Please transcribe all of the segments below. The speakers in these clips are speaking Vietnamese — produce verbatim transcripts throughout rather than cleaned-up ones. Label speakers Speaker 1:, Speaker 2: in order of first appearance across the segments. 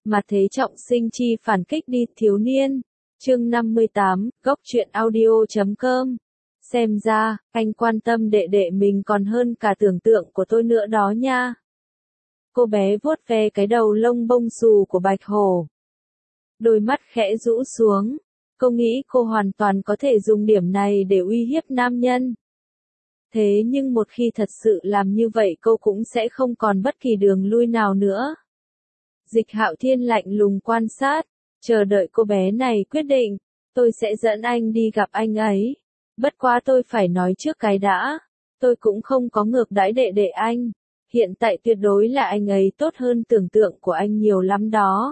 Speaker 1: Mà thế trọng sinh chi phản kích đi thiếu niên. Chương năm mươi tám, góc truyện audio chấm com. Xem ra, anh quan tâm đệ đệ mình còn hơn cả tưởng tượng của tôi nữa đó nha. Cô bé vuốt ve cái đầu lông bông xù của Bạch Hổ. Đôi mắt khẽ rũ xuống. Cô nghĩ cô hoàn toàn có thể dùng điểm này để uy hiếp nam nhân. Thế nhưng một khi thật sự làm như vậy cô cũng sẽ không còn bất kỳ đường lui nào nữa. Dịch Hạo Thiên lạnh lùng quan sát, chờ đợi cô bé này quyết định, tôi sẽ dẫn anh đi gặp anh ấy. Bất quá tôi phải nói trước cái đã, tôi cũng không có ngược đãi đệ đệ anh, hiện tại tuyệt đối là anh ấy tốt hơn tưởng tượng của anh nhiều lắm đó.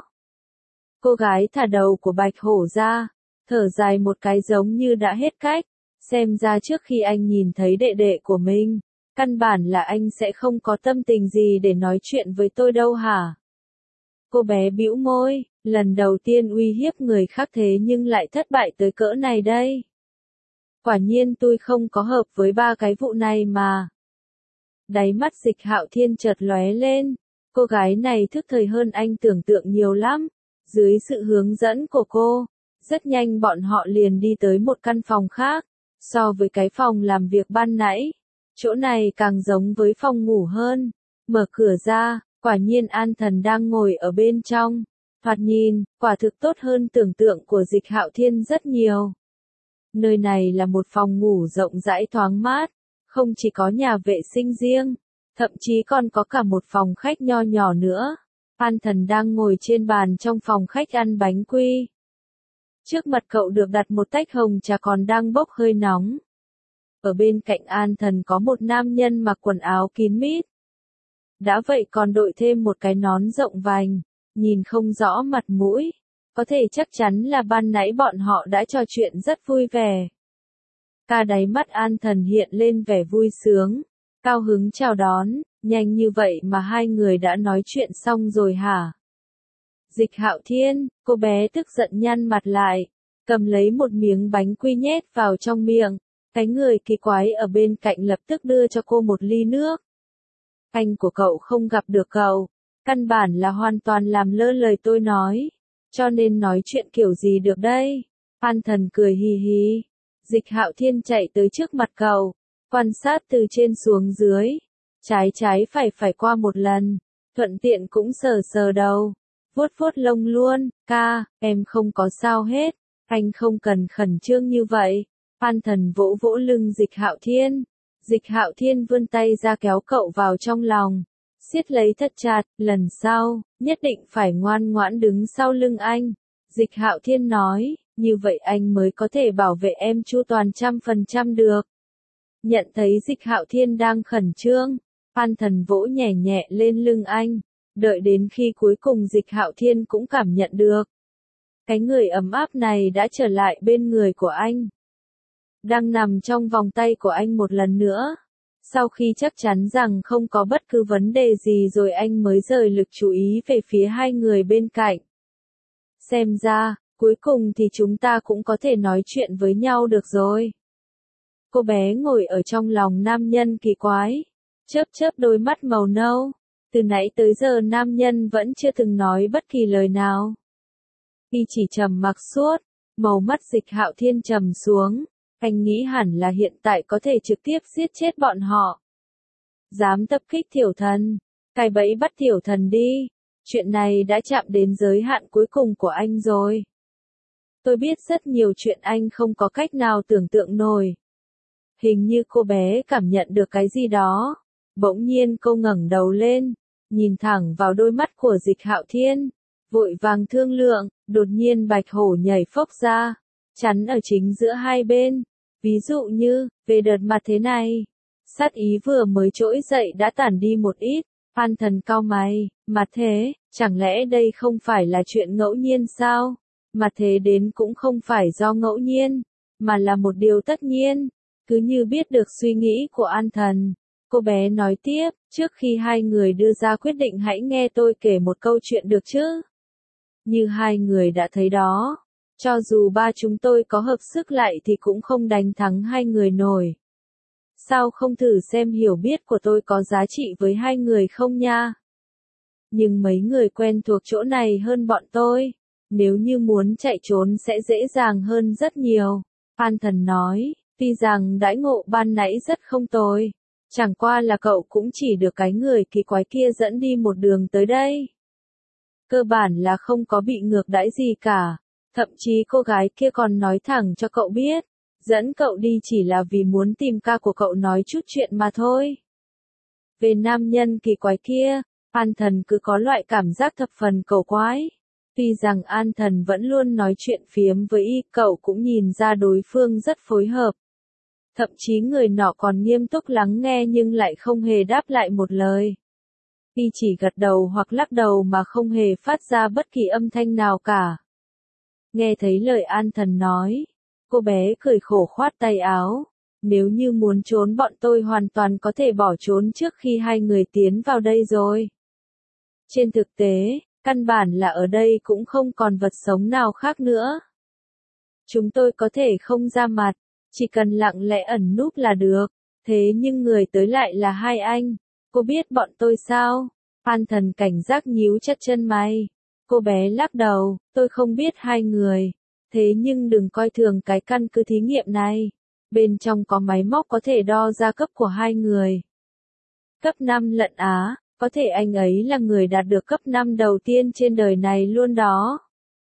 Speaker 1: Cô gái thả đầu của Bạch Hổ ra, thở dài một cái giống như đã hết cách, xem ra trước khi anh nhìn thấy đệ đệ của mình, căn bản là anh sẽ không có tâm tình gì để nói chuyện với tôi đâu hả? Cô bé bĩu môi, lần đầu tiên uy hiếp người khác thế nhưng lại thất bại tới cỡ này đây. Quả nhiên tôi không có hợp với ba cái vụ này mà. Đáy mắt Dịch Hạo Thiên chợt lóe lên, cô gái này thức thời hơn anh tưởng tượng nhiều lắm. Dưới sự hướng dẫn của cô, rất nhanh bọn họ liền đi tới một căn phòng khác, so với cái phòng làm việc ban nãy. Chỗ này càng giống với phòng ngủ hơn. Mở cửa ra, quả nhiên An Thần đang ngồi ở bên trong. Thoạt nhìn, quả thực tốt hơn tưởng tượng của Dịch Hạo Thiên rất nhiều. Nơi này là một phòng ngủ rộng rãi thoáng mát, không chỉ có nhà vệ sinh riêng, thậm chí còn có cả một phòng khách nho nhỏ nữa. An Thần đang ngồi trên bàn trong phòng khách ăn bánh quy. Trước mặt cậu được đặt một tách hồng trà còn đang bốc hơi nóng. Ở bên cạnh An Thần có một nam nhân mặc quần áo kín mít. Đã vậy còn đội thêm một cái nón rộng vành, nhìn không rõ mặt mũi. Có thể chắc chắn là ban nãy bọn họ đã trò chuyện rất vui vẻ. Cả đáy mắt An Thần hiện lên vẻ vui sướng, cao hứng chào đón, nhanh như vậy mà hai người đã nói chuyện xong rồi hả? Dịch Hạo Thiên, cô bé tức giận nhăn mặt lại, cầm lấy một miếng bánh quy nhét vào trong miệng, cái người kỳ quái ở bên cạnh lập tức đưa cho cô một ly nước. Anh của cậu không gặp được cậu, căn bản là hoàn toàn làm lơ lời tôi nói, cho nên nói chuyện kiểu gì được đây? An Thần cười hì hì. Dịch Hạo Thiên chạy tới trước mặt cậu, quan sát từ trên xuống dưới, trái trái phải phải qua một lần, thuận tiện cũng sờ sờ đầu, vuốt vuốt lông luôn. Ca, em không có sao hết, anh không cần khẩn trương như vậy. An Thần vỗ vỗ lưng Dịch Hạo Thiên. Dịch Hạo Thiên vươn tay ra kéo cậu vào trong lòng, siết lấy thật chặt, lần sau, nhất định phải ngoan ngoãn đứng sau lưng anh. Dịch Hạo Thiên nói, như vậy anh mới có thể bảo vệ em chu toàn trăm phần trăm được. Nhận thấy Dịch Hạo Thiên đang khẩn trương, An Thần vỗ nhẹ nhẹ lên lưng anh, đợi đến khi cuối cùng Dịch Hạo Thiên cũng cảm nhận được. Cái người ấm áp này đã trở lại bên người của anh. Đang nằm trong vòng tay của anh một lần nữa. Sau khi chắc chắn rằng không có bất cứ vấn đề gì rồi anh mới rời lực chú ý về phía hai người bên cạnh. Xem ra, cuối cùng thì chúng ta cũng có thể nói chuyện với nhau được rồi. Cô bé ngồi ở trong lòng nam nhân kỳ quái, chớp chớp đôi mắt màu nâu. Từ nãy tới giờ nam nhân vẫn chưa từng nói bất kỳ lời nào. Y chỉ trầm mặc suốt, màu mắt Dịch Hạo Thiên trầm xuống. Anh nghĩ hẳn là hiện tại có thể trực tiếp giết chết bọn họ. Dám tập kích tiểu thần, cài bẫy bắt tiểu thần đi. Chuyện này đã chạm đến giới hạn cuối cùng của anh rồi. Tôi biết rất nhiều chuyện anh không có cách nào tưởng tượng nổi. Hình như cô bé cảm nhận được cái gì đó. Bỗng nhiên cô ngẩng đầu lên, nhìn thẳng vào đôi mắt của Dịch Hạo Thiên, vội vàng thương lượng. Đột nhiên Bạch Hổ nhảy phốc ra, chắn ở chính giữa hai bên. Ví dụ như, về đợt mặt thế này, sát ý vừa mới trỗi dậy đã tản đi một ít. An Thần cau mày, mặt thế, chẳng lẽ đây không phải là chuyện ngẫu nhiên sao? Mặt thế đến cũng không phải do ngẫu nhiên, mà là một điều tất nhiên. Cứ như biết được suy nghĩ của An Thần, cô bé nói tiếp, trước khi hai người đưa ra quyết định hãy nghe tôi kể một câu chuyện được chứ? Như hai người đã thấy đó, cho dù ba chúng tôi có hợp sức lại thì cũng không đánh thắng hai người nổi. Sao không thử xem hiểu biết của tôi có giá trị với hai người không nha? Nhưng mấy người quen thuộc chỗ này hơn bọn tôi. Nếu như muốn chạy trốn sẽ dễ dàng hơn rất nhiều. An Thần nói, tuy rằng đãi ngộ ban nãy rất không tồi. Chẳng qua là cậu cũng chỉ được cái người kỳ quái kia dẫn đi một đường tới đây. Cơ bản là không có bị ngược đãi gì cả. Thậm chí cô gái kia còn nói thẳng cho cậu biết. Dẫn cậu đi chỉ là vì muốn tìm ca của cậu nói chút chuyện mà thôi. Về nam nhân kỳ quái kia, An Thần cứ có loại cảm giác thập phần cầu quái. Tuy rằng An Thần vẫn luôn nói chuyện phiếm với y, cậu cũng nhìn ra đối phương rất phối hợp. Thậm chí người nọ còn nghiêm túc lắng nghe nhưng lại không hề đáp lại một lời. Y chỉ gật đầu hoặc lắc đầu mà không hề phát ra bất kỳ âm thanh nào cả. Nghe thấy lời An Thần nói, cô bé cười khổ khoát tay áo. Nếu như muốn trốn bọn tôi hoàn toàn có thể bỏ trốn trước khi hai người tiến vào đây rồi. Trên thực tế, căn bản là ở đây cũng không còn vật sống nào khác nữa. Chúng tôi có thể không ra mặt, chỉ cần lặng lẽ ẩn núp là được. Thế nhưng người tới lại là hai anh. Cô biết bọn tôi sao? An Thần cảnh giác nhíu chặt chân mày. Cô bé lắc đầu, tôi không biết hai người. Thế nhưng đừng coi thường cái căn cứ thí nghiệm này. Bên trong có máy móc có thể đo ra cấp của hai người. Cấp năm lận á, có thể anh ấy là người đạt được cấp năm đầu tiên trên đời này luôn đó.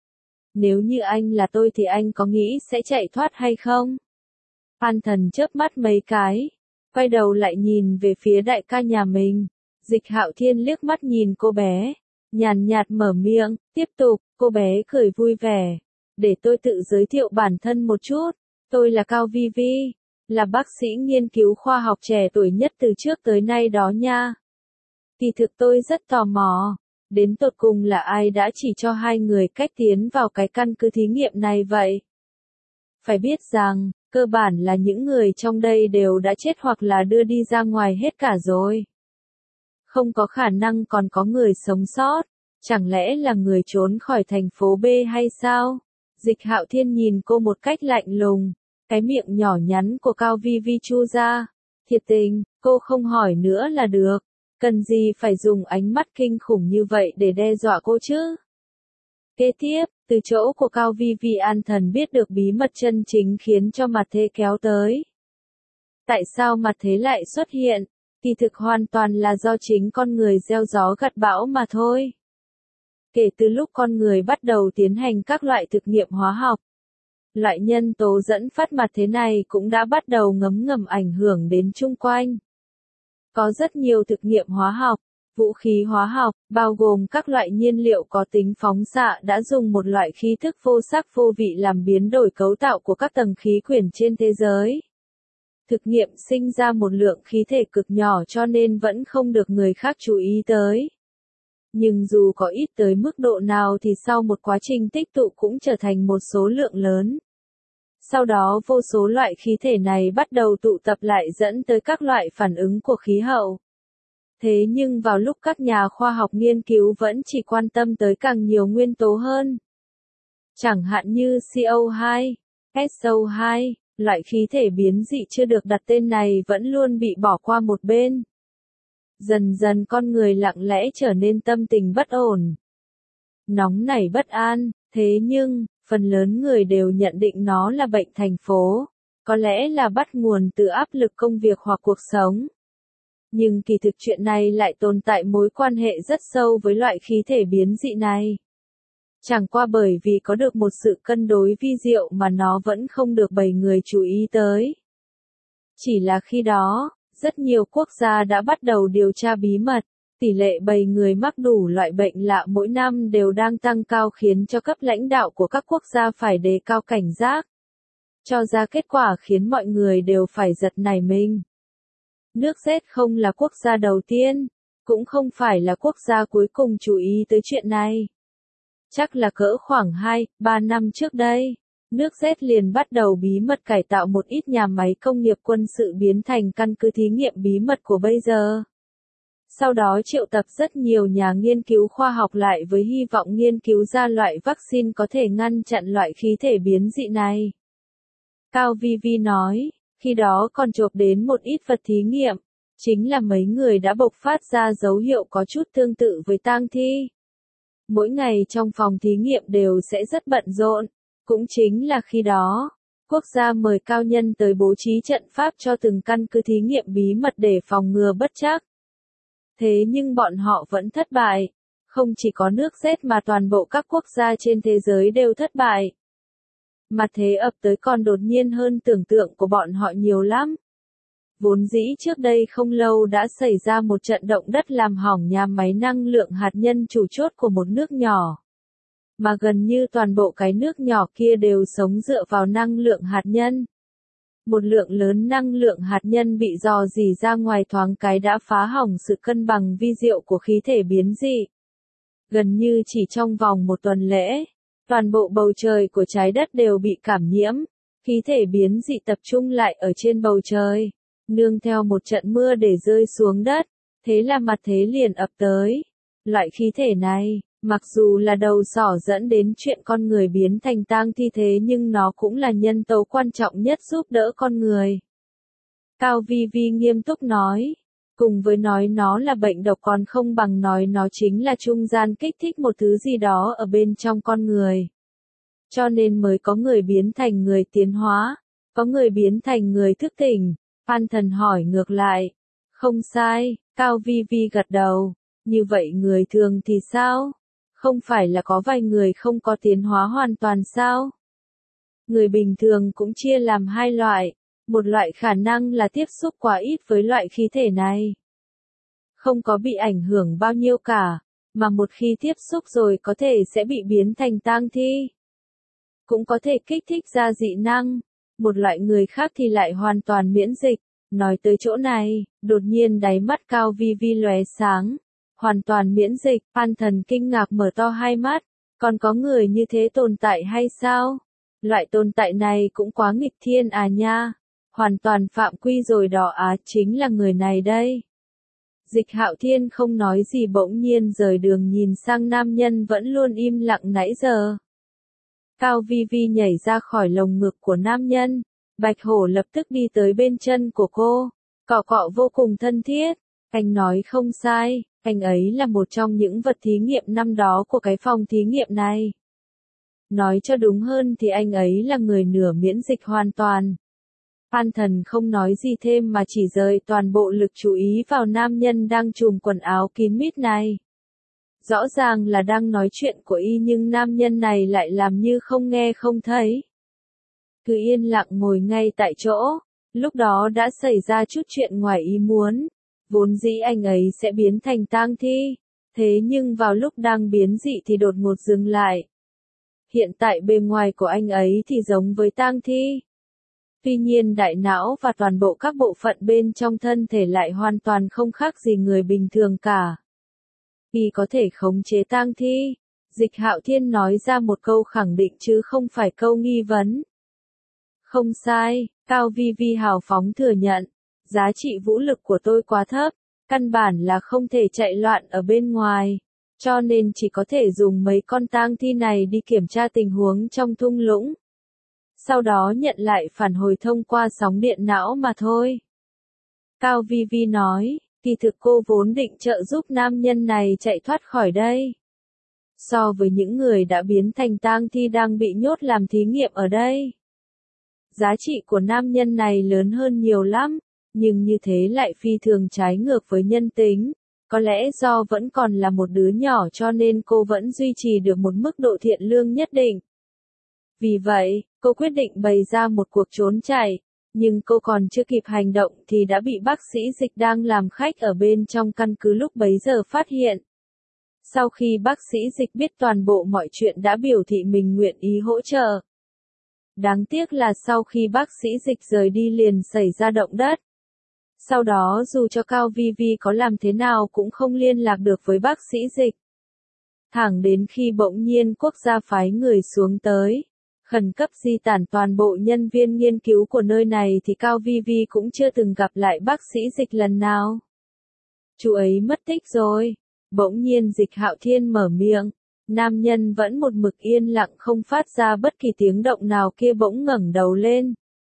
Speaker 1: Nếu như anh là tôi thì anh có nghĩ sẽ chạy thoát hay không? An Thần chớp mắt mấy cái, quay đầu lại nhìn về phía đại ca nhà mình. Dịch Hạo Thiên liếc mắt nhìn cô bé, nhàn nhạt mở miệng, tiếp tục, cô bé cười vui vẻ. Để tôi tự giới thiệu bản thân một chút, tôi là Cao Vi Vi, là bác sĩ nghiên cứu khoa học trẻ tuổi nhất từ trước tới nay đó nha. Kỳ thực tôi rất tò mò, đến tột cùng là ai đã chỉ cho hai người cách tiến vào cái căn cứ thí nghiệm này vậy? Phải biết rằng, cơ bản là những người trong đây đều đã chết hoặc là đưa đi ra ngoài hết cả rồi. Không có khả năng còn có người sống sót, chẳng lẽ là người trốn khỏi thành phố B hay sao? Dịch Hạo Thiên nhìn cô một cách lạnh lùng, cái miệng nhỏ nhắn của Cao Vi Vi chu ra. Thiệt tình, cô không hỏi nữa là được. Cần gì phải dùng ánh mắt kinh khủng như vậy để đe dọa cô chứ? Kế tiếp, từ chỗ của Cao Vi Vi An Thần biết được bí mật chân chính khiến cho mặt thế kéo tới. Tại sao mặt thế lại xuất hiện? Kỳ thực hoàn toàn là do chính con người gieo gió gặt bão mà thôi. Kể từ lúc con người bắt đầu tiến hành các loại thực nghiệm hóa học, loại nhân tố dẫn phát mặt thế này cũng đã bắt đầu ngấm ngầm ảnh hưởng đến chung quanh. Có rất nhiều thực nghiệm hóa học, vũ khí hóa học, bao gồm các loại nhiên liệu có tính phóng xạ đã dùng một loại khí thức vô sắc vô vị làm biến đổi cấu tạo của các tầng khí quyển trên thế giới. Thực nghiệm sinh ra một lượng khí thể cực nhỏ cho nên vẫn không được người khác chú ý tới. Nhưng dù có ít tới mức độ nào thì sau một quá trình tích tụ cũng trở thành một số lượng lớn. Sau đó vô số loại khí thể này bắt đầu tụ tập lại dẫn tới các loại phản ứng của khí hậu. Thế nhưng vào lúc các nhà khoa học nghiên cứu vẫn chỉ quan tâm tới càng nhiều nguyên tố hơn. Chẳng hạn như C O hai, S O hai, loại khí thể biến dị chưa được đặt tên này vẫn luôn bị bỏ qua một bên. Dần dần con người lặng lẽ trở nên tâm tình bất ổn. Nóng nảy bất an, thế nhưng, phần lớn người đều nhận định nó là bệnh thành phố. Có lẽ là bắt nguồn từ áp lực công việc hoặc cuộc sống. Nhưng kỳ thực chuyện này lại tồn tại mối quan hệ rất sâu với loại khí thể biến dị này. Chẳng qua bởi vì có được một sự cân đối vi diệu mà nó vẫn không được bầy người chú ý tới. Chỉ là khi đó, rất nhiều quốc gia đã bắt đầu điều tra bí mật, tỷ lệ bầy người mắc đủ loại bệnh lạ mỗi năm đều đang tăng cao khiến cho cấp lãnh đạo của các quốc gia phải đề cao cảnh giác. Cho ra kết quả khiến mọi người đều phải giật nảy mình. Nước Z không là quốc gia đầu tiên, cũng không phải là quốc gia cuối cùng chú ý tới chuyện này. Chắc là cỡ khoảng hai, ba năm trước đây, nước Z liền bắt đầu bí mật cải tạo một ít nhà máy công nghiệp quân sự biến thành căn cứ thí nghiệm bí mật của bây giờ. Sau đó triệu tập rất nhiều nhà nghiên cứu khoa học lại với hy vọng nghiên cứu ra loại vaccine có thể ngăn chặn loại khí thể biến dị này. Cao Vi Vi nói, khi đó còn chộp đến một ít vật thí nghiệm, chính là mấy người đã bộc phát ra dấu hiệu có chút tương tự với tang thi. Mỗi ngày trong phòng thí nghiệm đều sẽ rất bận rộn, cũng chính là khi đó, quốc gia mời cao nhân tới bố trí trận pháp cho từng căn cứ thí nghiệm bí mật để phòng ngừa bất trắc. Thế nhưng bọn họ vẫn thất bại, không chỉ có nước Z mà toàn bộ các quốc gia trên thế giới đều thất bại. Mà thế ập tới còn đột nhiên hơn tưởng tượng của bọn họ nhiều lắm. Vốn dĩ trước đây không lâu đã xảy ra một trận động đất làm hỏng nhà máy năng lượng hạt nhân chủ chốt của một nước nhỏ. Mà gần như toàn bộ cái nước nhỏ kia đều sống dựa vào năng lượng hạt nhân. Một lượng lớn năng lượng hạt nhân bị dò dỉ ra ngoài thoáng cái đã phá hỏng sự cân bằng vi diệu của khí thể biến dị. Gần như chỉ trong vòng một tuần lễ, toàn bộ bầu trời của trái đất đều bị cảm nhiễm, khí thể biến dị tập trung lại ở trên bầu trời, nương theo một trận mưa để rơi xuống đất, thế là mặt thế liền ập tới. Loại khí thể này, mặc dù là đầu sỏ dẫn đến chuyện con người biến thành tang thi thế nhưng nó cũng là nhân tố quan trọng nhất giúp đỡ con người. Cao Vi Vi nghiêm túc nói, cùng với nói nó là bệnh độc còn không bằng nói nó chính là trung gian kích thích một thứ gì đó ở bên trong con người. Cho nên mới có người biến thành người tiến hóa, có người biến thành người thức tỉnh. Phan Thần hỏi ngược lại. Không sai, Cao Vi Vi gật đầu. Như vậy người thường thì sao? Không phải là có vài người không có tiến hóa hoàn toàn sao? Người bình thường cũng chia làm hai loại. Một loại khả năng là tiếp xúc quá ít với loại khí thể này. Không có bị ảnh hưởng bao nhiêu cả, mà một khi tiếp xúc rồi có thể sẽ bị biến thành tang thi. Cũng có thể kích thích ra dị năng. Một loại người khác thì lại hoàn toàn miễn dịch. Nói tới chỗ này, đột nhiên đáy mắt Cao Vi Vi lóe sáng. Hoàn toàn miễn dịch, Phan Thần kinh ngạc mở to hai mắt. Còn có người như thế tồn tại hay sao? Loại tồn tại này cũng quá nghịch thiên à nha. Hoàn toàn phạm quy rồi đó á, chính là người này đây. Dịch Hạo Thiên không nói gì bỗng nhiên rời đường nhìn sang nam nhân vẫn luôn im lặng nãy giờ. Cao Vi Vi nhảy ra khỏi lồng ngực của nam nhân. Bạch Hổ lập tức đi tới bên chân của cô. Cọ cọ vô cùng thân thiết. Anh nói không sai, anh ấy là một trong những vật thí nghiệm năm đó của cái phòng thí nghiệm này. Nói cho đúng hơn thì anh ấy là người nửa miễn dịch hoàn toàn. Phan Thần không nói gì thêm mà chỉ rời toàn bộ lực chú ý vào nam nhân đang trùm quần áo kín mít này. Rõ ràng là đang nói chuyện của y nhưng nam nhân này lại làm như không nghe không thấy. Cứ yên lặng ngồi ngay tại chỗ, lúc đó đã xảy ra chút chuyện ngoài ý muốn. Vốn dĩ anh ấy sẽ biến thành tang thi, thế nhưng vào lúc đang biến dị thì đột ngột dừng lại. Hiện tại bề ngoài của anh ấy thì giống với tang thi. Tuy nhiên đại não và toàn bộ các bộ phận bên trong thân thể lại hoàn toàn không khác gì người bình thường cả. Y có thể khống chế tang thi. Dịch Hạo Thiên nói ra một câu khẳng định chứ không phải câu nghi vấn. Không sai, Cao Vi Vi hào phóng thừa nhận. Giá trị vũ lực của tôi quá thấp, căn bản là không thể chạy loạn ở bên ngoài. Cho nên chỉ có thể dùng mấy con tang thi này đi kiểm tra tình huống trong thung lũng. Sau đó nhận lại phản hồi thông qua sóng điện não mà thôi. Cao Vi Vi nói, kỳ thực cô vốn định trợ giúp nam nhân này chạy thoát khỏi đây. So với những người đã biến thành tang thi đang bị nhốt làm thí nghiệm ở đây. Giá trị của nam nhân này lớn hơn nhiều lắm, nhưng như thế lại phi thường trái ngược với nhân tính. Có lẽ do vẫn còn là một đứa nhỏ cho nên cô vẫn duy trì được một mức độ thiện lương nhất định. Vì vậy, cô quyết định bày ra một cuộc trốn chạy, nhưng cô còn chưa kịp hành động thì đã bị bác sĩ Dịch đang làm khách ở bên trong căn cứ lúc bấy giờ phát hiện. Sau khi bác sĩ Dịch biết toàn bộ mọi chuyện đã biểu thị mình nguyện ý hỗ trợ. Đáng tiếc là sau khi bác sĩ Dịch rời đi liền xảy ra động đất. Sau đó dù cho Cao Vi Vi có làm thế nào cũng không liên lạc được với bác sĩ Dịch. Thẳng đến khi bỗng nhiên quốc gia phái người xuống tới, khẩn cấp di tản toàn bộ nhân viên nghiên cứu của nơi này thì Cao Vi Vi cũng chưa từng gặp lại bác sĩ Dịch lần nào. Chú ấy mất tích rồi. Bỗng nhiên Dịch Hạo Thiên mở miệng. Nam nhân vẫn một mực yên lặng không phát ra bất kỳ tiếng động nào kia bỗng ngẩng đầu lên.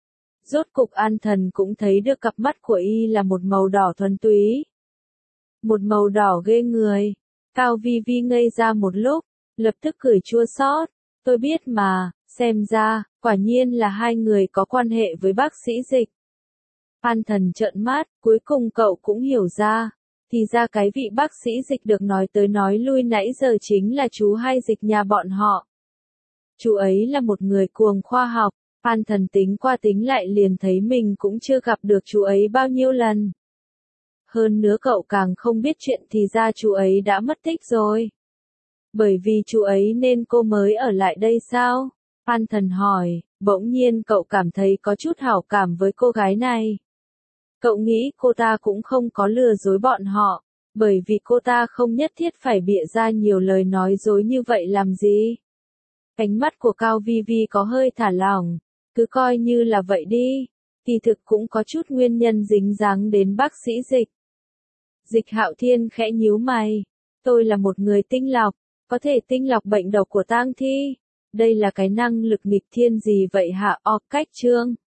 Speaker 1: Rốt cục An Thần cũng thấy được cặp mắt của y là một màu đỏ thuần túy. Một màu đỏ ghê người. Cao Vi Vi ngây ra một lúc, lập tức cười chua xót. Tôi biết mà, xem ra, quả nhiên là hai người có quan hệ với bác sĩ Dịch. An Thần trợn mắt, cuối cùng cậu cũng hiểu ra. Thì ra cái vị bác sĩ Dịch được nói tới nói lui nãy giờ chính là chú hai Dịch nhà bọn họ. Chú ấy là một người cuồng khoa học. An Thần tính qua tính lại liền thấy mình cũng chưa gặp được chú ấy bao nhiêu lần. Hơn nữa cậu càng không biết chuyện thì ra chú ấy đã mất tích rồi. Bởi vì chú ấy nên cô mới ở lại đây sao? An Thần hỏi, bỗng nhiên cậu cảm thấy có chút hảo cảm với cô gái này. Cậu nghĩ cô ta cũng không có lừa dối bọn họ, bởi vì cô ta không nhất thiết phải bịa ra nhiều lời nói dối như vậy làm gì. Ánh mắt của Cao Vi Vi có hơi thả lỏng, cứ coi như là vậy đi, kỳ thực cũng có chút nguyên nhân dính dáng đến bác sĩ Dịch. Dịch Hạo Thiên khẽ nhíu mày, tôi là một người tinh lọc, có thể tinh lọc bệnh độc của tang thi. Đây là cái năng lực nghịch thiên gì vậy hả? O cách chương